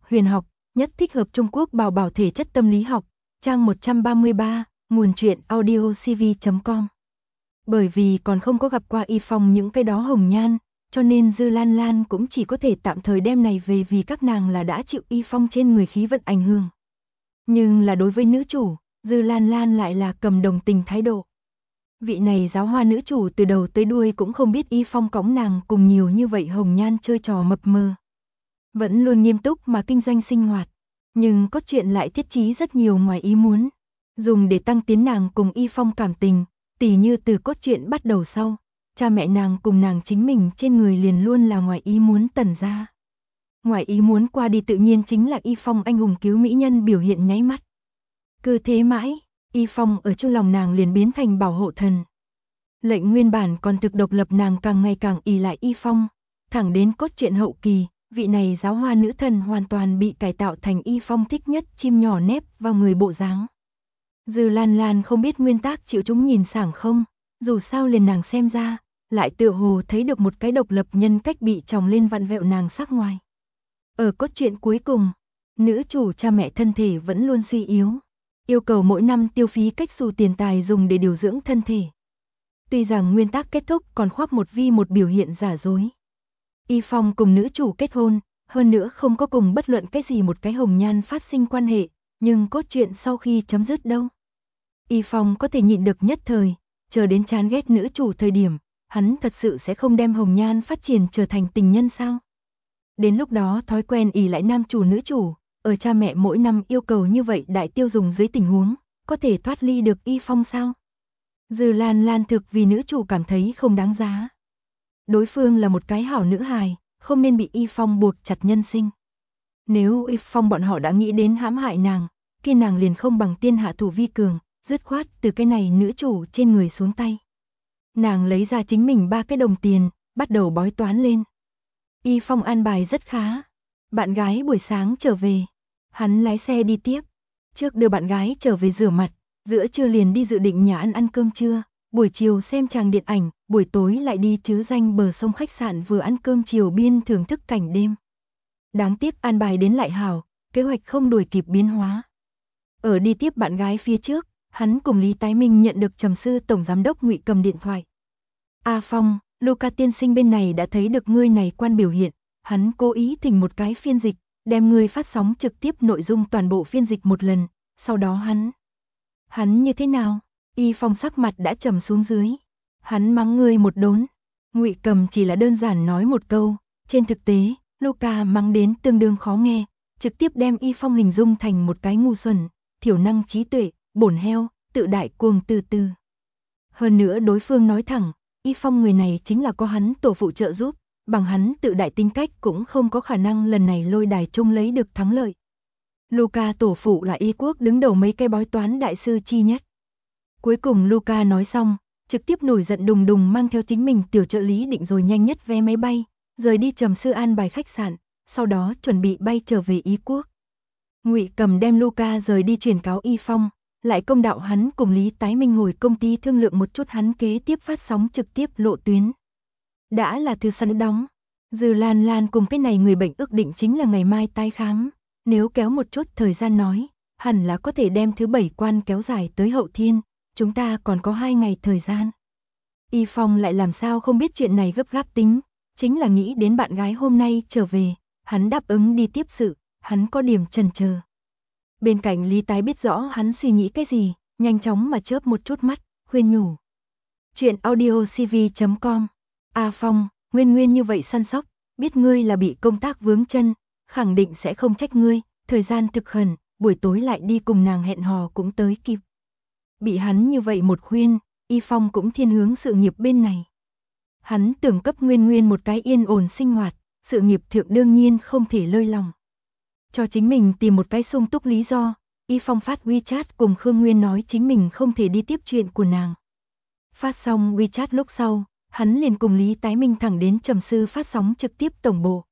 huyền học, nhất thích hợp Trung Quốc bảo bảo thể chất tâm lý học, trang 133, nguồn truyện audiocv.com. Bởi vì còn không có gặp qua Y Phong những cái đó hồng nhan, cho nên Dư Lan Lan cũng chỉ có thể tạm thời đem này về vì các nàng là đã chịu Y Phong trên người khí vận ảnh hưởng. Nhưng là đối với nữ chủ, Dư Lan Lan lại là cầm đồng tình thái độ. Vị này giáo hoa nữ chủ từ đầu tới đuôi cũng không biết Y Phong cõng nàng cùng nhiều như vậy hồng nhan chơi trò mập mờ. Vẫn luôn nghiêm túc mà kinh doanh sinh hoạt, nhưng cốt truyện lại thiết trí rất nhiều ngoài ý muốn, dùng để tăng tiến nàng cùng Y Phong cảm tình, tỉ như từ cốt truyện bắt đầu sau, cha mẹ nàng cùng nàng chính mình trên người liền luôn là ngoài ý muốn tẩn ra. Ngoài ý muốn qua đi tự nhiên chính là Y Phong anh hùng cứu mỹ nhân biểu hiện nháy mắt. Cứ thế mãi, Y Phong ở trong lòng nàng liền biến thành bảo hộ thần. Lệnh nguyên bản còn thực độc lập nàng càng ngày càng ỷ lại Y Phong, thẳng đến cốt truyện hậu kỳ, vị này giáo hoa nữ thần hoàn toàn bị cải tạo thành Y Phong thích nhất chim nhỏ nép vào người bộ dáng. Dư Lan Lan không biết nguyên tác chịu chúng nhìn sảng không, dù sao liền nàng xem ra, lại tựa hồ thấy được một cái độc lập nhân cách bị tròng lên vặn vẹo nàng sắc ngoài. Ở cốt truyện cuối cùng, nữ chủ cha mẹ thân thể vẫn luôn suy yếu, yêu cầu mỗi năm tiêu phí cách xù tiền tài dùng để điều dưỡng thân thể. Tuy rằng nguyên tác kết thúc còn khoác một vi một biểu hiện giả dối. Y Phong cùng nữ chủ kết hôn, hơn nữa không có cùng bất luận cái gì một cái hồng nhan phát sinh quan hệ, nhưng cốt truyện sau khi chấm dứt đâu. Y Phong có thể nhịn được nhất thời, chờ đến chán ghét nữ chủ thời điểm, hắn thật sự sẽ không đem hồng nhan phát triển trở thành tình nhân sao? Đến lúc đó thói quen ỷ lại nam chủ nữ chủ, ở cha mẹ mỗi năm yêu cầu như vậy đại tiêu dùng dưới tình huống, có thể thoát ly được Y Phong sao? Dư Lan Lan thực vì nữ chủ cảm thấy không đáng giá. Đối phương là một cái hảo nữ hài, không nên bị Y Phong buộc chặt nhân sinh. Nếu Y Phong bọn họ đã nghĩ đến hãm hại nàng, kia nàng liền không bằng tiên hạ thủ vi cường, dứt khoát từ cái này nữ chủ trên người xuống tay. Nàng lấy ra chính mình 3 cái đồng tiền, bắt đầu bói toán lên. Y Phong an bài rất khá. Bạn gái buổi sáng trở về, hắn lái xe đi tiếp. Trước đưa bạn gái trở về rửa mặt, giữa trưa liền đi dự định nhà ăn cơm trưa, buổi chiều xem tràng điện ảnh, buổi tối lại đi chứa danh bờ sông khách sạn vừa ăn cơm chiều biên thưởng thức cảnh đêm. Đáng tiếc an bài đến lại hảo, kế hoạch không đuổi kịp biến hóa. Ở đi tiếp bạn gái phía trước, hắn cùng Lý Tái Minh nhận được Trầm sư tổng giám đốc Ngụy cầm điện thoại. A Phong, Luca tiên sinh bên này đã thấy được ngươi này quan biểu hiện, hắn cố ý thỉnh một cái phiên dịch, đem ngươi phát sóng trực tiếp nội dung toàn bộ phiên dịch một lần, sau đó hắn như thế nào? Y Phong sắc mặt đã trầm xuống dưới. Hắn mắng ngươi một đốn. Ngụy Cầm chỉ là đơn giản nói một câu, trên thực tế, Luca mắng đến tương đương khó nghe, trực tiếp đem Y Phong hình dung thành một cái ngu xuẩn, thiểu năng trí tuệ, bổn heo, tự đại cuồng từ từ. Hơn nữa đối phương nói thẳng, Y Phong người này chính là có hắn tổ phụ trợ giúp, bằng hắn tự đại tính cách cũng không có khả năng lần này lôi đài chung lấy được thắng lợi. Luca tổ phụ là Y quốc đứng đầu mấy cái bói toán đại sư chi nhất. Cuối cùng Luca nói xong, trực tiếp nổi giận đùng đùng mang theo chính mình tiểu trợ lý định rồi nhanh nhất vé máy bay, rời đi Trầm sư an bài khách sạn, sau đó chuẩn bị bay trở về Ý quốc. Ngụy Cầm đem Luca rời đi truyền cáo Y Phong, lại công đạo hắn cùng Lý Tái Minh hồi công ty thương lượng một chút hắn kế tiếp phát sóng trực tiếp lộ tuyến. Đã là thứ sáu đóng, Dư Lan Lan cùng cái này người bệnh ước định chính là ngày mai tái khám, nếu kéo một chút thời gian nói, hẳn là có thể đem thứ 7 quan kéo dài tới hậu thiên, chúng ta còn có 2 ngày thời gian. Y Phong lại làm sao không biết chuyện này gấp gáp tính, chính là nghĩ đến bạn gái hôm nay trở về, hắn đáp ứng đi tiếp sự, hắn có điểm chần chờ. Bên cạnh Lý Tái biết rõ hắn suy nghĩ cái gì, nhanh chóng mà chớp một chút mắt, khuyên nhủ. Chuyện audiocv.com. A Phong, nguyên như vậy săn sóc, biết ngươi là bị công tác vướng chân, khẳng định sẽ không trách ngươi, thời gian thực khẩn, buổi tối lại đi cùng nàng hẹn hò cũng tới kịp. Bị hắn như vậy một khuyên, Y Phong cũng thiên hướng sự nghiệp bên này. Hắn tưởng cấp Nguyên một cái yên ổn sinh hoạt, sự nghiệp thượng đương nhiên không thể lơi lòng. Cho chính mình tìm một cái sung túc lý do, Y Phong phát WeChat cùng Khương Nguyên nói chính mình không thể đi tiếp chuyện của nàng. Phát xong WeChat lúc sau, hắn liền cùng Lý Tái Minh thẳng đến Trầm sư phát sóng trực tiếp tổng bộ.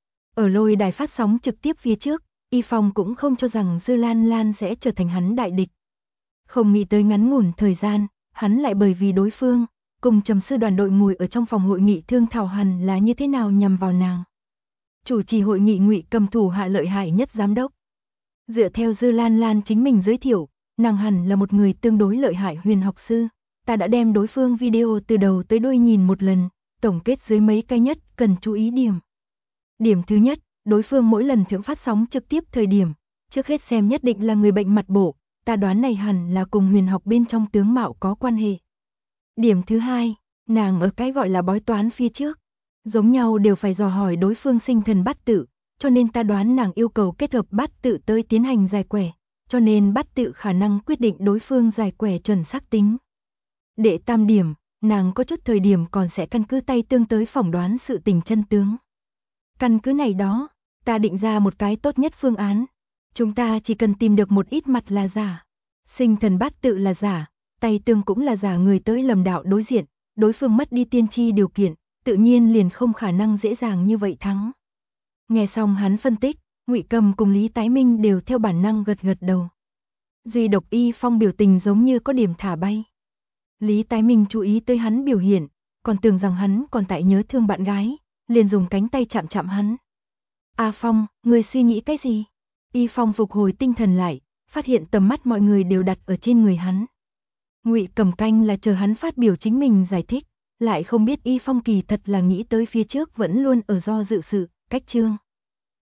Ở lôi đài phát sóng trực tiếp phía trước, Y Phong cũng không cho rằng Dư Lan Lan sẽ trở thành hắn đại địch. Không nghĩ tới ngắn ngủn thời gian, hắn lại bởi vì đối phương, cùng Trầm sư đoàn đội ngồi ở trong phòng hội nghị thương thảo hẳn là như thế nào nhằm vào nàng. Chủ trì hội nghị Ngụy Cầm thủ hạ lợi hại nhất giám đốc. Dựa theo Dư Lan Lan chính mình giới thiệu, nàng hẳn là một người tương đối lợi hại huyền học sư. Ta đã đem đối phương video từ đầu tới đuôi nhìn một lần, tổng kết dưới mấy cái nhất cần chú ý điểm. Điểm thứ nhất, đối phương mỗi lần thượng phát sóng trực tiếp thời điểm, trước hết xem nhất định là người bệnh mặt bộ, ta đoán này hẳn là cùng huyền học bên trong tướng mạo có quan hệ. Điểm thứ hai, nàng ở cái gọi là bói toán phía trước, giống nhau đều phải dò hỏi đối phương sinh thần bát tự, cho nên ta đoán nàng yêu cầu kết hợp bát tự tới tiến hành giải quẻ, cho nên bát tự khả năng quyết định đối phương giải quẻ chuẩn xác tính. Đệ tam điểm, nàng có chút thời điểm còn sẽ căn cứ tay tương tới phỏng đoán sự tình chân tướng. Căn cứ này đó, ta định ra một cái tốt nhất phương án. Chúng ta chỉ cần tìm được một ít mặt là giả. Sinh thần bát tự là giả, tay tương cũng là giả, người tới lầm đạo đối diện, đối phương mất đi tiên tri điều kiện, tự nhiên liền không khả năng dễ dàng như vậy thắng. Nghe xong hắn phân tích, Ngụy Cầm cùng Lý Tái Minh đều theo bản năng gật gật đầu. Duy độc Y Phong biểu tình giống như có điểm thả bay. Lý Tái Minh chú ý tới hắn biểu hiện, còn tưởng rằng hắn còn tại nhớ thương bạn gái, liền dùng cánh tay chạm chạm hắn. A Phong, ngươi suy nghĩ cái gì? Y Phong phục hồi tinh thần lại, phát hiện tầm mắt mọi người đều đặt ở trên người hắn. Ngụy Cầm canh là chờ hắn phát biểu chính mình giải thích, lại không biết Y Phong kỳ thật là nghĩ tới phía trước vẫn luôn ở do dự sự, cách chương.